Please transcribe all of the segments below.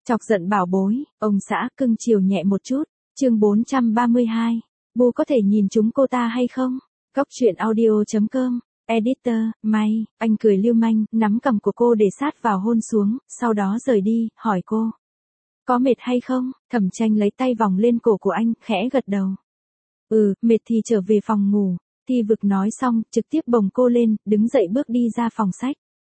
Chọc giận bảo bối, ông xã cưng chiều nhẹ một chút. Chương 432. Bu có thể nhìn chúng cô ta hay không? Góc truyện audio.com. Editor, May, anh cười lưu manh, nắm cằm của cô để sát vào hôn xuống, sau đó rời đi, hỏi cô. Có mệt hay không? Thẩm Tranh lấy tay vòng lên cổ của anh, khẽ gật đầu. Mệt thì trở về phòng ngủ. Thi Vực nói xong, trực tiếp bồng cô lên, đứng dậy bước đi ra phòng sách.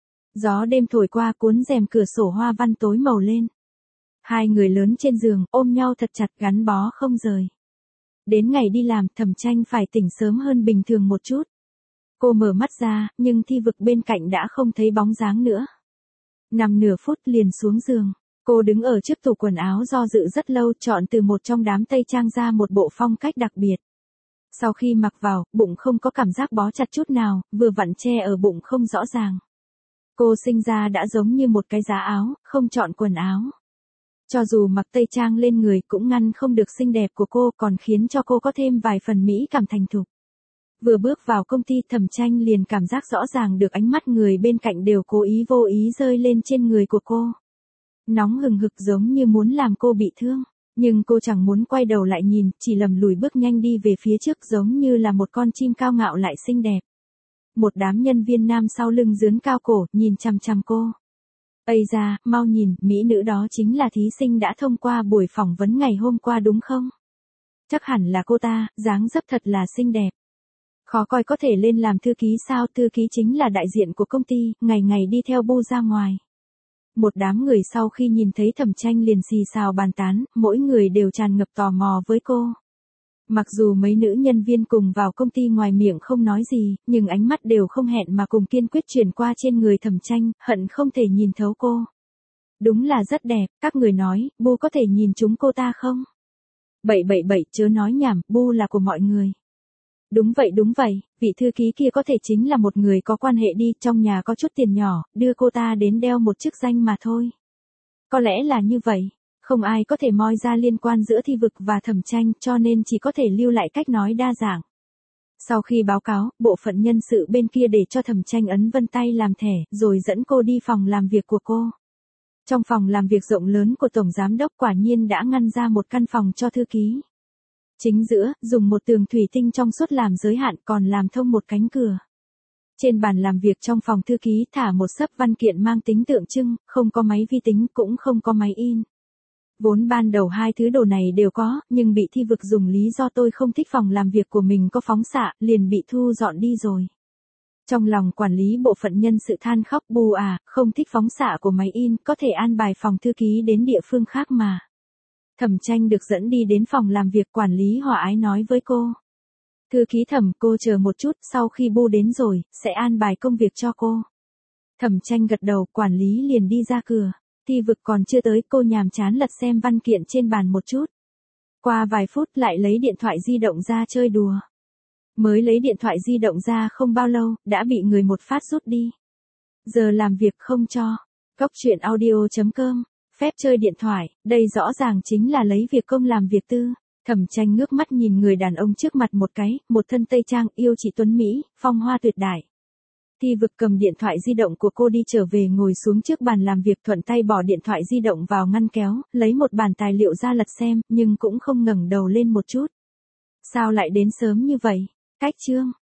Gió đêm thổi qua cuốn rèm cửa sổ hoa văn tối màu lên. Hai người lớn trên giường, ôm nhau thật chặt gắn bó không rời. Đến ngày đi làm, Thẩm Tranh phải tỉnh sớm hơn bình thường một chút. Cô mở mắt ra, nhưng Thi Vực bên cạnh đã không thấy bóng dáng nữa. Nằm nửa phút liền xuống giường. Cô đứng ở trước tủ quần áo do dự rất lâu, chọn từ một trong đám tây trang ra một bộ phong cách đặc biệt. Sau khi mặc vào, bụng không có cảm giác bó chặt chút nào, vừa vặn che ở bụng không rõ ràng. Cô sinh ra đã giống như một cái giá áo, không chọn quần áo. Cho dù mặc tây trang lên người cũng ngăn không được xinh đẹp của cô, còn khiến cho cô có thêm vài phần mỹ cảm thành thục. Vừa bước vào công ty, Thẩm Tranh liền cảm giác rõ ràng được ánh mắt người bên cạnh đều cố ý vô ý rơi lên trên người của cô. Nóng hừng hực giống như muốn làm cô bị thương. Nhưng cô chẳng muốn quay đầu lại nhìn, chỉ lầm lùi bước nhanh đi về phía trước giống như là một con chim cao ngạo lại xinh đẹp. Một đám nhân viên nam sau lưng dướn cao cổ, nhìn chằm chằm cô. Ây da, mau nhìn, mỹ nữ đó chính là thí sinh đã thông qua buổi phỏng vấn ngày hôm qua đúng không? Chắc hẳn là cô ta, dáng dấp thật là xinh đẹp. Khó coi có thể lên làm thư ký sao? Thư ký chính là đại diện của công ty, ngày ngày đi theo Bu ra ngoài. Một đám người sau khi nhìn thấy Thẩm Tranh liền xì xào bàn tán, mỗi người đều tràn ngập tò mò với cô. Mặc dù mấy nữ nhân viên cùng vào công ty ngoài miệng không nói gì, nhưng ánh mắt đều không hẹn mà cùng kiên quyết chuyển qua trên người Thẩm Tranh, hận không thể nhìn thấu cô. Đúng là rất đẹp, các người nói, Bu có thể nhìn chúng cô ta không? Bậy, chớ nói nhảm, Bu là của mọi người. Đúng vậy, vị thư ký kia có thể chính là một người có quan hệ đi, trong nhà có chút tiền nhỏ, đưa cô ta đến đeo một chức danh mà thôi. Có lẽ là như vậy, không ai có thể moi ra liên quan giữa Thi Vực và Thẩm Tranh, cho nên chỉ có thể lưu lại cách nói đa dạng. Sau khi báo cáo, bộ phận nhân sự bên kia để cho Thẩm Tranh ấn vân tay làm thẻ, rồi dẫn cô đi phòng làm việc của cô. Trong phòng làm việc rộng lớn của Tổng Giám đốc quả nhiên đã ngăn ra một căn phòng cho thư ký. Chính giữa, dùng một tường thủy tinh trong suốt làm giới hạn, còn làm thông một cánh cửa. Trên bàn làm việc trong phòng thư ký thả một xấp văn kiện mang tính tượng trưng, không có máy vi tính cũng không có máy in. Vốn ban đầu hai thứ đồ này đều có, nhưng bị Thi Vực dùng lý do tôi không thích phòng làm việc của mình có phóng xạ, liền bị thu dọn đi rồi. Trong lòng quản lý bộ phận nhân sự than khóc, Bu à, không thích phóng xạ của máy in, có thể an bài phòng thư ký đến địa phương khác mà. Thẩm Tranh được dẫn đi đến phòng làm việc, quản lý hòa ái nói với cô. Thư ký Thẩm, cô chờ một chút, sau khi Bu đến rồi, sẽ an bài công việc cho cô. Thẩm Tranh gật đầu, quản lý liền đi ra cửa. Thi Vực còn chưa tới, cô nhàm chán lật xem văn kiện trên bàn một chút. Qua vài phút lại lấy điện thoại di động ra chơi đùa. Mới lấy điện thoại di động ra không bao lâu, đã bị người một phát rút đi. Giờ làm việc không cho. Góc truyện audio.com. Phép chơi điện thoại, đây rõ ràng chính là lấy việc công làm việc tư. Thẩm Tranh ngước mắt nhìn người đàn ông trước mặt một cái, một thân tây trang, yêu chị tuấn Mỹ, phong hoa tuyệt đại. Thi Vực cầm điện thoại di động của cô đi trở về, ngồi xuống trước bàn làm việc, thuận tay bỏ điện thoại di động vào ngăn kéo, lấy một bản tài liệu ra lật xem, nhưng cũng không ngẩng đầu lên một chút. Sao lại đến sớm như vậy? Cách chương.